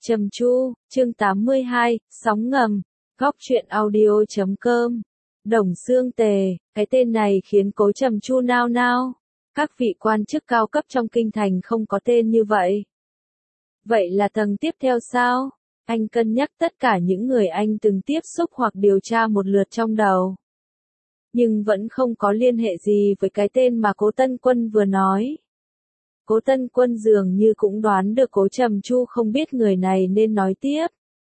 Trầm Chu, chương 82, sóng ngầm, góc truyện audio.com. Đồng Xương Tề, cái tên này khiến Cố Trầm Chu nao nao. Các vị quan chức cao cấp trong kinh thành không có tên như vậy. Vậy là tầng tiếp theo sao? Anh cân nhắc tất cả những người anh từng tiếp xúc hoặc điều tra một lượt trong đầu. Nhưng vẫn không có liên hệ gì với cái tên mà Cố Tân Quân vừa nói. Cố Tân Quân dường như cũng đoán được Cố Trầm Chu không biết người này nên nói tiếp.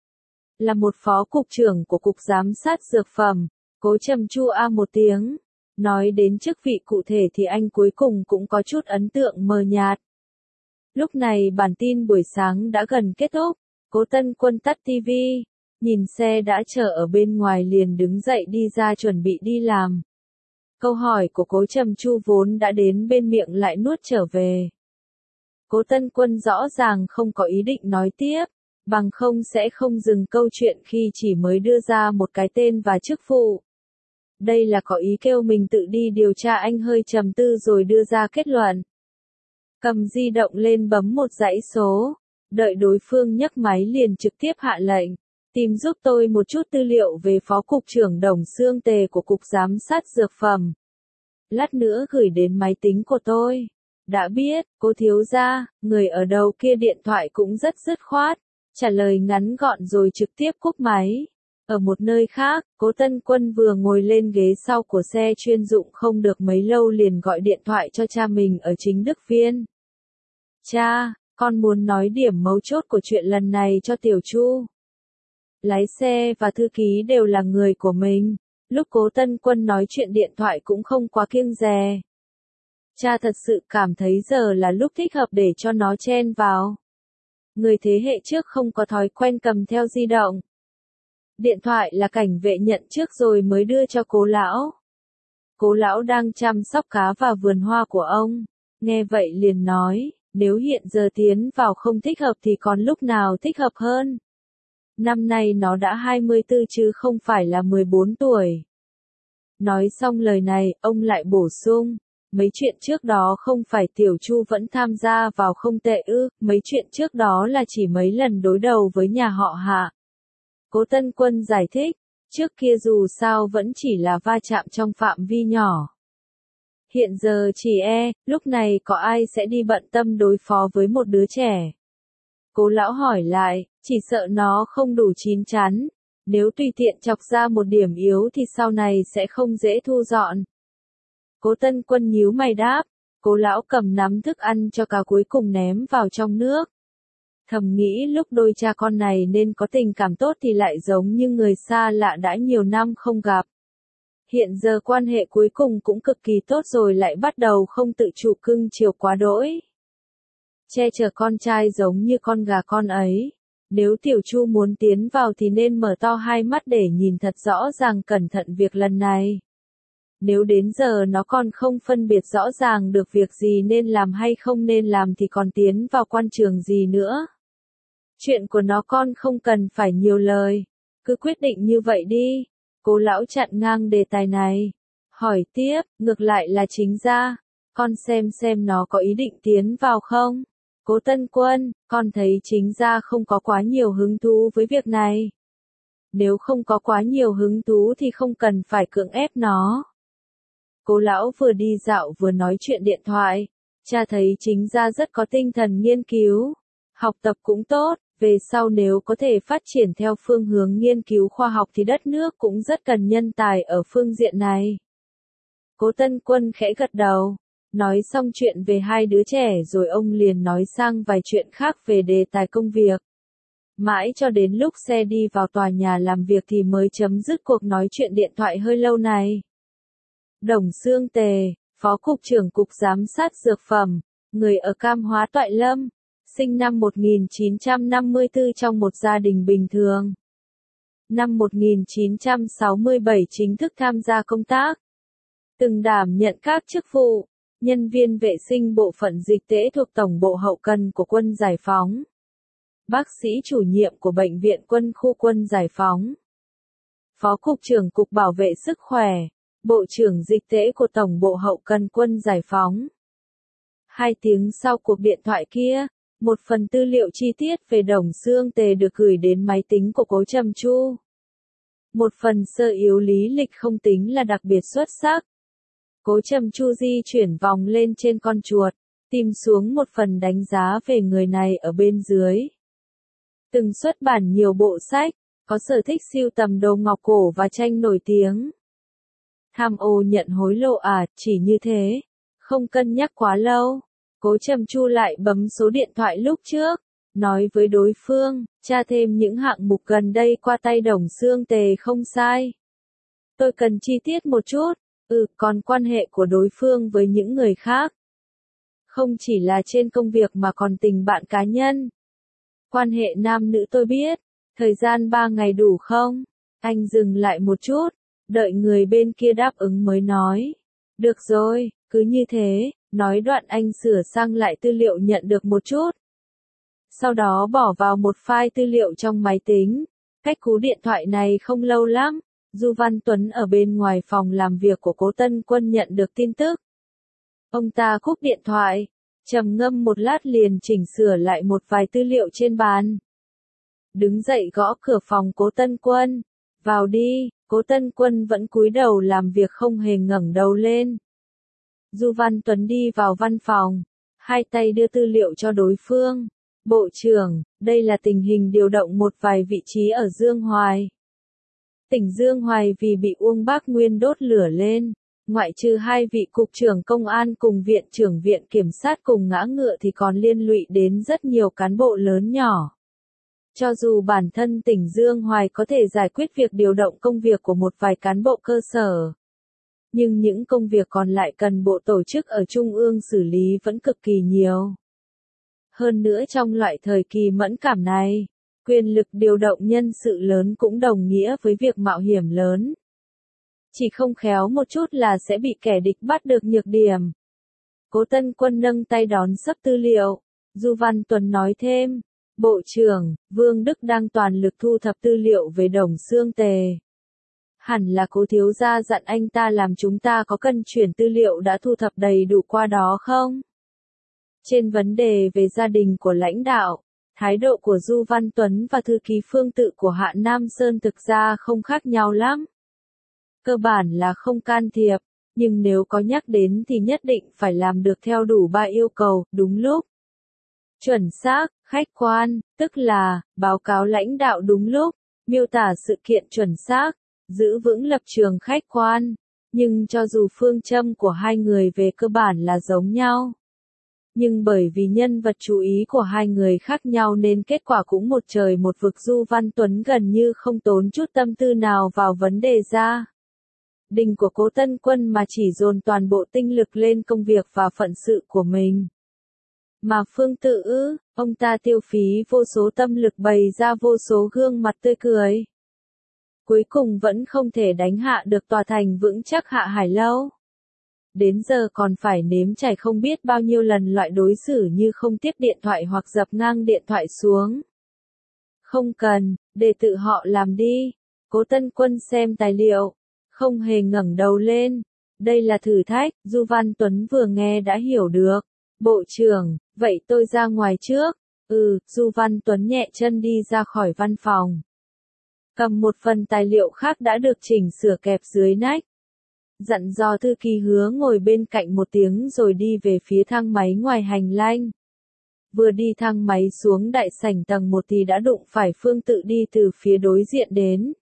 Là một phó cục trưởng của Cục Giám sát Dược phẩm, Cố Trầm Chu một tiếng. Nói đến chức vị cụ thể thì anh cuối cùng cũng có chút ấn tượng mờ nhạt. Lúc này bản tin buổi sáng đã gần kết thúc, Cố Tân Quân tắt TV, nhìn xe đã chờ ở bên ngoài liền đứng dậy đi ra chuẩn bị đi làm. Câu hỏi của Cố Trầm Chu vốn đã đến bên miệng lại nuốt trở về. Cố Tân Quân rõ ràng không có ý định nói tiếp, bằng không sẽ không dừng câu chuyện khi chỉ mới đưa ra một cái tên và chức vụ. Đây là có ý kêu mình tự đi điều tra. Anh hơi trầm tư rồi đưa ra kết luận. Cầm di động lên bấm một dãy số, đợi đối phương nhấc máy liền trực tiếp hạ lệnh. Tìm giúp tôi một chút tư liệu về Phó Cục trưởng Đồng Xương Tề của Cục Giám sát Dược phẩm. Lát nữa gửi đến máy tính của tôi. Đã biết, Cố thiếu gia. Người ở đầu kia điện thoại cũng rất dứt khoát, trả lời ngắn gọn rồi trực tiếp cúp máy. Ở một nơi khác, Cố Tân Quân vừa ngồi lên ghế sau của xe chuyên dụng không được mấy lâu liền gọi điện thoại cho cha mình ở Chính Đức Viên. Cha, con muốn nói điểm mấu chốt của chuyện lần này cho Tiểu Chu. Lái xe và thư ký đều là người của mình, lúc Cố Tân Quân nói chuyện điện thoại cũng không quá kiêng dè. Cha thật sự cảm thấy giờ là lúc thích hợp để cho nó chen vào. Người thế hệ trước không có thói quen cầm theo di động. Điện thoại là cảnh vệ nhận trước rồi mới đưa cho Cố lão. Cố lão đang chăm sóc cá và vườn hoa của ông. Nghe vậy liền nói, nếu hiện giờ tiến vào không thích hợp thì còn lúc nào thích hợp hơn. Năm nay nó đã 24 chứ không phải là 14 tuổi. Nói xong lời này, ông lại bổ sung. Mấy chuyện trước đó không phải Tiểu Chu vẫn tham gia vào không tệ ư, mấy chuyện trước đó là chỉ mấy lần đối đầu với nhà họ Hạ. Cố Tân Quân giải thích, trước kia dù sao vẫn chỉ là va chạm trong phạm vi nhỏ. Hiện giờ chỉ lúc này có ai sẽ đi bận tâm đối phó với một đứa trẻ. Cố lão hỏi lại, chỉ sợ nó không đủ chín chắn, nếu tùy tiện chọc ra một điểm yếu thì sau này sẽ không dễ thu dọn. Cố Tân Quân nhíu mày đáp, Cố lão cầm nắm thức ăn cho cá cuối cùng ném vào trong nước. Thầm nghĩ lúc đôi cha con này nên có tình cảm tốt thì lại giống như người xa lạ đã nhiều năm không gặp. Hiện giờ quan hệ cuối cùng cũng cực kỳ tốt rồi lại bắt đầu không tự chủ cưng chiều quá đỗi. Che chở con trai giống như con gà con ấy. Nếu Tiểu Chu muốn tiến vào thì nên mở to hai mắt để nhìn thật rõ ràng cẩn thận việc lần này. Nếu đến giờ nó còn không phân biệt rõ ràng được việc gì nên làm hay không nên làm thì còn tiến vào quan trường gì nữa. Chuyện của nó con không cần phải nhiều lời, cứ quyết định như vậy đi. Cố lão chặn ngang đề tài này. Hỏi tiếp, ngược lại là Chính gia, con xem nó có ý định tiến vào không? Cố Tân Quân, con thấy Chính gia không có quá nhiều hứng thú với việc này. Nếu không có quá nhiều hứng thú thì không cần phải cưỡng ép nó. Cố lão vừa đi dạo vừa nói chuyện điện thoại. Cha thấy Chính gia rất có tinh thần nghiên cứu. Học tập cũng tốt, về sau nếu có thể phát triển theo phương hướng nghiên cứu khoa học thì đất nước cũng rất cần nhân tài ở phương diện này. Cố Tân Quân khẽ gật đầu. Nói xong chuyện về hai đứa trẻ rồi ông liền nói sang vài chuyện khác về đề tài công việc. Mãi cho đến lúc xe đi vào tòa nhà làm việc thì mới chấm dứt cuộc nói chuyện điện thoại hơi lâu này. Đồng Xương Tề, Phó Cục trưởng Cục Giám sát Dược phẩm, người ở Cam Hóa Toại Lâm, sinh năm 1954 trong một gia đình bình thường. Năm 1967 chính thức tham gia công tác. Từng đảm nhận các chức vụ, nhân viên vệ sinh bộ phận dịch tễ thuộc Tổng bộ Hậu cần của Quân Giải phóng. Bác sĩ chủ nhiệm của Bệnh viện Quân khu Quân Giải phóng. Phó Cục trưởng Cục Bảo vệ Sức khỏe, Bộ trưởng Dịch tễ của Tổng bộ Hậu cần Quân Giải phóng. 2 tiếng sau cuộc điện thoại kia, Một phần tư liệu chi tiết về Đồng Xương Tề được gửi đến máy tính của Cố Trầm Chu. Một phần sơ yếu lý lịch không tính là đặc biệt xuất sắc. Cố Trầm Chu di chuyển vòng lên trên con chuột, tìm xuống một phần đánh giá về người này ở bên dưới. Từng xuất bản nhiều bộ sách, có sở thích sưu tầm đồ ngọc cổ và tranh nổi tiếng. Tham ô nhận hối lộ à, chỉ như thế, không cân nhắc quá lâu. Cố Trầm Chu lại bấm số điện thoại lúc trước, nói với đối phương, tra thêm những hạng mục gần đây qua tay Đồng Xương Tề không sai. Tôi cần chi tiết một chút, còn quan hệ của đối phương với những người khác. Không chỉ là trên công việc mà còn tình bạn cá nhân. Quan hệ nam nữ tôi biết, thời gian 3 ngày đủ không? Anh dừng lại một chút, đợi người bên kia đáp ứng mới nói. Được rồi, cứ như thế, nói đoạn anh sửa sang lại tư liệu nhận được một chút. Sau đó bỏ vào một file tư liệu trong máy tính. Cách cú điện thoại này không lâu lắm, Du Văn Tuấn ở bên ngoài phòng làm việc của Cố Tân Quân nhận được tin tức. Ông ta cúp điện thoại, trầm ngâm một lát liền chỉnh sửa lại một vài tư liệu trên bàn. Đứng dậy gõ cửa phòng Cố Tân Quân. Vào đi, Cố Tân Quân vẫn cúi đầu làm việc không hề ngẩng đầu lên. Du Văn Tuấn đi vào văn phòng, hai tay đưa tư liệu cho đối phương. Bộ trưởng, đây là tình hình điều động một vài vị trí ở Dương Hoài. Tỉnh Dương Hoài vì bị Uông Bác Nguyên đốt lửa lên, ngoại trừ 2 vị cục trưởng công an cùng viện trưởng viện kiểm sát cùng ngã ngựa thì còn liên lụy đến rất nhiều cán bộ lớn nhỏ. Cho dù bản thân tỉnh Dương Hoài có thể giải quyết việc điều động công việc của một vài cán bộ cơ sở, nhưng những công việc còn lại cần bộ tổ chức ở Trung ương xử lý vẫn cực kỳ nhiều. Hơn nữa trong loại thời kỳ mẫn cảm này, quyền lực điều động nhân sự lớn cũng đồng nghĩa với việc mạo hiểm lớn. Chỉ không khéo một chút là sẽ bị kẻ địch bắt được nhược điểm. Cố Tân Quân nâng tay đón sấp tư liệu. Du Văn Tuấn nói thêm, Bộ trưởng, Vương Đức đang toàn lực thu thập tư liệu về Đồng Xương Tề. Hẳn là Cố thiếu gia dặn anh ta làm chúng ta có cần chuyển tư liệu đã thu thập đầy đủ qua đó không? Trên vấn đề về gia đình của lãnh đạo, thái độ của Du Văn Tuấn và thư ký Phương Tự của Hạ Nam Sơn thực ra không khác nhau lắm. Cơ bản là không can thiệp, nhưng nếu có nhắc đến thì nhất định phải làm được theo đủ 3 yêu cầu, đúng lúc. Chuẩn xác, khách quan, tức là, báo cáo lãnh đạo đúng lúc, miêu tả sự kiện chuẩn xác, giữ vững lập trường khách quan. Nhưng cho dù phương châm của hai người về cơ bản là giống nhau, nhưng bởi vì nhân vật chú ý của hai người khác nhau nên kết quả cũng một trời một vực. Du Văn Tuấn gần như không tốn chút tâm tư nào vào vấn đề gia đình của Cố Tân Quân mà chỉ dồn toàn bộ tinh lực lên công việc và phận sự của mình. Mà Phương Tự, ông ta tiêu phí vô số tâm lực bày ra vô số gương mặt tươi cười. Cuối cùng vẫn không thể đánh hạ được tòa thành vững chắc Hạ Hải Lâu. Đến giờ còn phải nếm trải không biết bao nhiêu lần loại đối xử như không tiếp điện thoại hoặc dập ngang điện thoại xuống. Không cần, để tự họ làm đi. Cố Tân Quân xem tài liệu, không hề ngẩng đầu lên. Đây là thử thách, Du Văn Tuấn vừa nghe đã hiểu được. Bộ trưởng, vậy tôi ra ngoài trước. Du Văn Tuấn nhẹ chân đi ra khỏi văn phòng. Cầm một phần tài liệu khác đã được chỉnh sửa kẹp dưới nách. Dặn dò thư ký Hứa ngồi bên cạnh một tiếng rồi đi về phía thang máy ngoài hành lang. Vừa đi thang máy xuống đại sảnh tầng 1 thì đã đụng phải Phương Tự đi từ phía đối diện đến.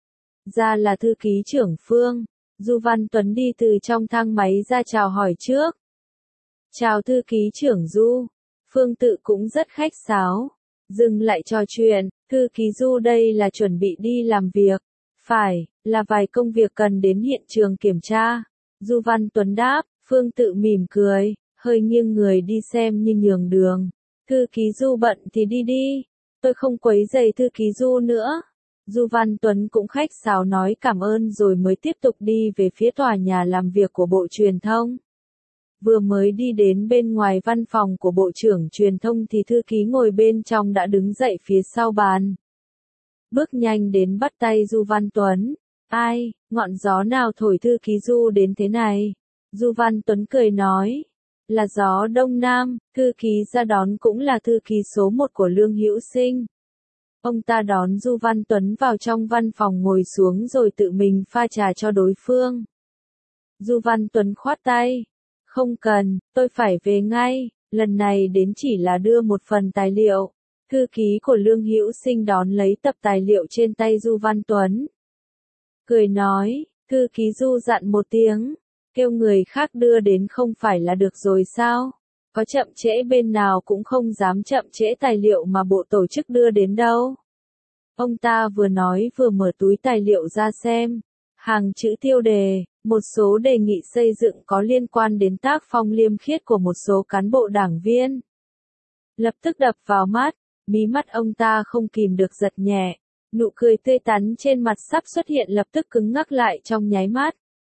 Ra là thư ký trưởng Phương. Du Văn Tuấn đi từ trong thang máy ra chào hỏi trước. Chào thư ký trưởng Du. Phương Tự cũng rất khách sáo. Dừng lại trò chuyện, thư ký Du đây là chuẩn bị đi làm việc. Phải, là vài công việc cần đến hiện trường kiểm tra. Du Văn Tuấn đáp, Phương Tự mỉm cười, hơi nghiêng người đi xem như nhường đường. Thư ký Du bận thì đi đi, tôi không quấy rầy thư ký Du nữa. Du Văn Tuấn cũng khách sáo nói cảm ơn rồi mới tiếp tục đi về phía tòa nhà làm việc của Bộ Truyền thông. Vừa mới đi đến bên ngoài văn phòng của Bộ trưởng Truyền thông thì thư ký ngồi bên trong đã đứng dậy phía sau bàn. Bước nhanh đến bắt tay Du Văn Tuấn. Ai, ngọn gió nào thổi thư ký Du đến thế này? Du Văn Tuấn cười nói. Là gió đông nam, thư ký ra đón cũng là thư ký số 1 của Lương Hữu Sinh. Ông ta đón Du Văn Tuấn vào trong văn phòng ngồi xuống rồi tự mình pha trà cho đối phương. Du Văn Tuấn khoát tay. Không cần, tôi phải về ngay, lần này đến chỉ là đưa một phần tài liệu. Thư ký của Lương Hữu Sinh đón lấy tập tài liệu trên tay Du Văn Tuấn. Cười nói, thư ký Du dặn một tiếng, kêu người khác đưa đến không phải là được rồi sao? Có chậm trễ bên nào cũng không dám chậm trễ tài liệu mà bộ tổ chức đưa đến đâu. Ông ta vừa nói vừa mở túi tài liệu ra xem. Hàng chữ tiêu đề, một số đề nghị xây dựng có liên quan đến tác phong liêm khiết của một số cán bộ đảng viên. Lập tức đập vào mắt, mí mắt ông ta không kìm được giật nhẹ. Nụ cười tươi tắn trên mặt sắp xuất hiện lập tức cứng ngắc lại trong nháy mắt.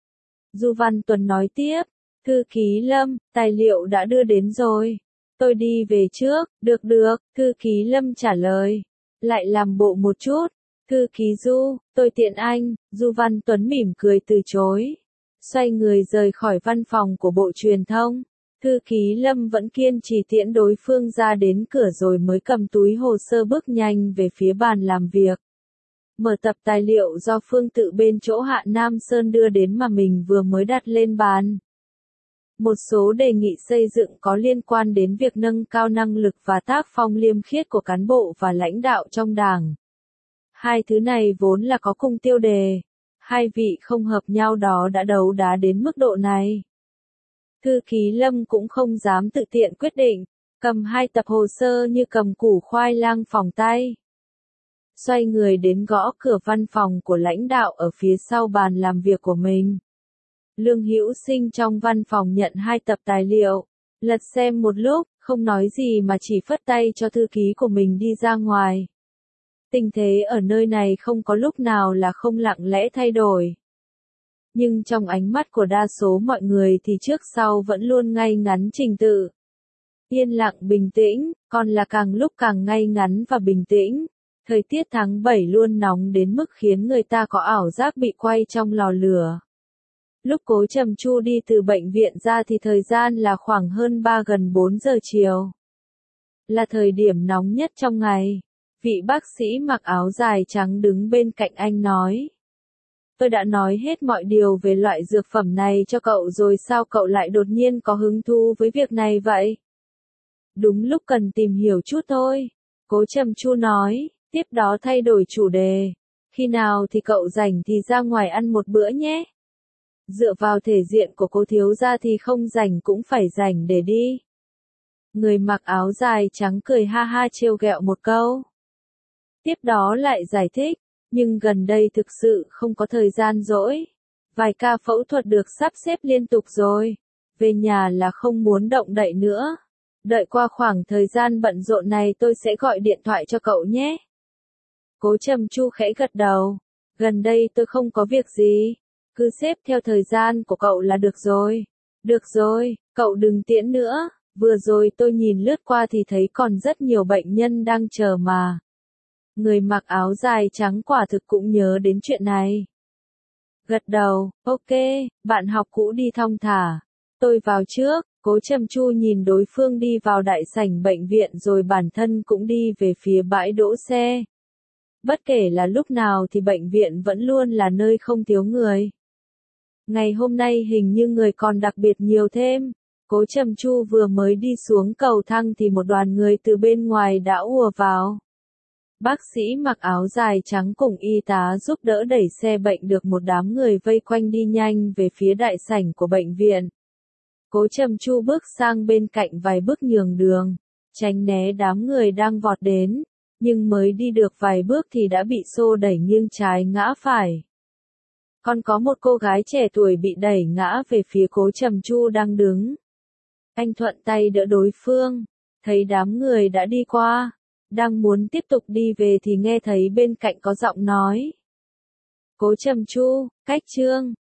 Du Văn Tuấn nói tiếp, thư ký Lâm, tài liệu đã đưa đến rồi. Tôi đi về trước, được, thư ký Lâm trả lời. Lại làm bộ một chút. Thư ký Du, tôi tiện anh, Du Văn Tuấn mỉm cười từ chối. Xoay người rời khỏi văn phòng của Bộ Truyền thông. Thư ký Lâm vẫn kiên trì tiễn đối phương ra đến cửa rồi mới cầm túi hồ sơ bước nhanh về phía bàn làm việc. Mở tập tài liệu do Phương Tự bên chỗ Hạ Nam Sơn đưa đến mà mình vừa mới đặt lên bàn. Một số đề nghị xây dựng có liên quan đến việc nâng cao năng lực và tác phong liêm khiết của cán bộ và lãnh đạo trong đảng. Hai thứ này vốn là có cùng tiêu đề. Hai vị không hợp nhau đó đã đấu đá đến mức độ này. Thư ký Lâm cũng không dám tự tiện quyết định, cầm hai tập hồ sơ như cầm củ khoai lang phỏng tay. Xoay người đến gõ cửa văn phòng của lãnh đạo ở phía sau bàn làm việc của mình. Lương Hữu Sinh trong văn phòng nhận hai tập tài liệu, lật xem một lúc, không nói gì mà chỉ phất tay cho thư ký của mình đi ra ngoài. Tình thế ở nơi này không có lúc nào là không lặng lẽ thay đổi. Nhưng trong ánh mắt của đa số mọi người thì trước sau vẫn luôn ngay ngắn trình tự. Yên lặng bình tĩnh, còn là càng lúc càng ngay ngắn và bình tĩnh. Thời tiết tháng 7 luôn nóng đến mức khiến người ta có ảo giác bị quay trong lò lửa. Lúc Cố Trầm Chu đi từ bệnh viện ra thì thời gian là khoảng hơn gần 4 giờ chiều. Là thời điểm nóng nhất trong ngày. Vị bác sĩ mặc áo dài trắng đứng bên cạnh anh nói. Tôi đã nói hết mọi điều về loại dược phẩm này cho cậu rồi sao cậu lại đột nhiên có hứng thú với việc này vậy? Đúng lúc cần tìm hiểu chút thôi. Cố Trầm Chu nói, tiếp đó thay đổi chủ đề. Khi nào thì cậu rảnh thì ra ngoài ăn một bữa nhé. Dựa vào thể diện của Cố thiếu gia thì không rảnh cũng phải rảnh để đi. Người mặc áo dài trắng cười ha ha trêu ghẹo một câu. Tiếp đó lại giải thích, nhưng gần đây thực sự không có thời gian rỗi. Vài ca phẫu thuật được sắp xếp liên tục rồi. Về nhà là không muốn động đậy nữa. Đợi qua khoảng thời gian bận rộn này tôi sẽ gọi điện thoại cho cậu nhé. Cố Trầm Chu khẽ gật đầu. Gần đây tôi không có việc gì. Cứ xếp theo thời gian của cậu là được rồi. Được rồi, cậu đừng tiễn nữa. Vừa rồi tôi nhìn lướt qua thì thấy còn rất nhiều bệnh nhân đang chờ mà. Người mặc áo dài trắng quả thực cũng nhớ đến chuyện này. Gật đầu, ok, bạn học cũ đi thong thả. Tôi vào trước. Cố Trầm Chu nhìn đối phương đi vào đại sảnh bệnh viện rồi bản thân cũng đi về phía bãi đỗ xe. Bất kể là lúc nào thì bệnh viện vẫn luôn là nơi không thiếu người. Ngày hôm nay hình như người còn đặc biệt nhiều thêm. Cố Trầm Chu vừa mới đi xuống cầu thang thì một đoàn người từ bên ngoài đã ùa vào. Bác sĩ mặc áo dài trắng cùng y tá giúp đỡ đẩy xe bệnh được một đám người vây quanh đi nhanh về phía đại sảnh của bệnh viện. Cố Trầm Chu bước sang bên cạnh vài bước nhường đường, tránh né đám người đang vọt đến, nhưng mới đi được vài bước thì đã bị xô đẩy nghiêng trái ngã phải. Còn có một cô gái trẻ tuổi bị đẩy ngã về phía Cố Trầm Chu đang đứng. Anh thuận tay đỡ đối phương, thấy đám người đã đi qua, đang muốn tiếp tục đi về thì nghe thấy bên cạnh có giọng nói. Cố Trầm Chu, cách Trương,